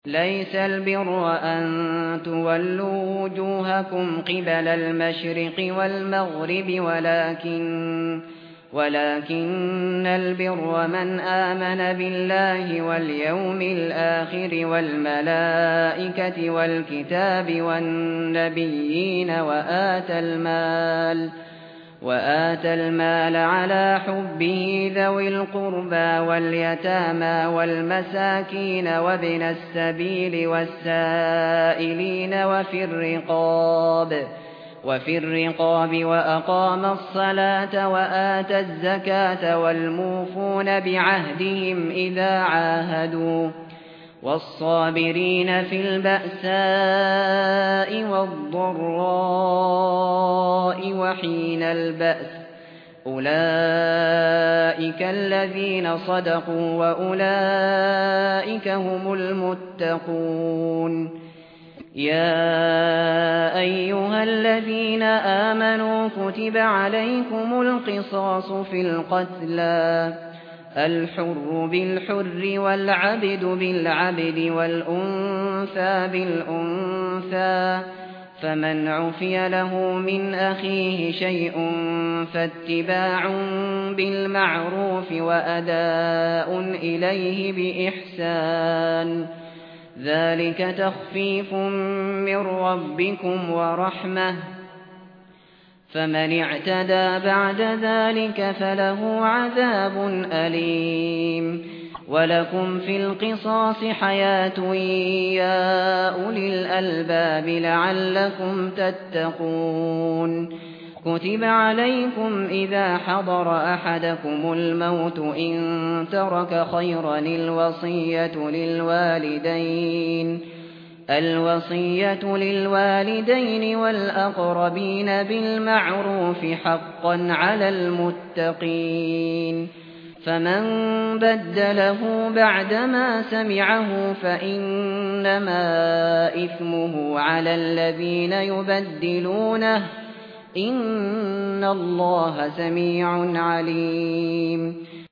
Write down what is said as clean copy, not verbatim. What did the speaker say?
ليس البر أن تولوا وجوهكم قبل المشرق والمغرب ولكن البر من آمن بالله واليوم الآخر والملائكة والكتاب والنبيين وآتى المال على حبه ذوي القربى واليتامى والمساكين وابن السبيل والسائلين وفي الرقاب وأقام الصلاة وآتى الزكاة والموفون بعهدهم إذا عاهدوا والصابرين في البأساء والضراء وحين البأس أولئك الذين صدقوا وأولئك هم المتقون يا أيها الذين آمنوا كتب عليكم القصاص في القتلى الحر بالحر والعبد بالعبد والأنثى بالأنثى فمن عفي له من أخيه شيء فاتباع بالمعروف وأداء إليه بإحسان ذلك تخفيف من ربكم ورحمة فمن اعتدى بعد ذلك فله عذاب أليم ولكم في القصاص حياة يا أولي الألباب لعلكم تتقون كتب عليكم إذا حضر أحدكم الموت إن ترك خيرا الوصية للوالدين والأقربين بالمعروف حقا على المتقين فمن بدله بعدما سمعه فإنما إثمه على الذين يبدلونه إن الله سميع عليم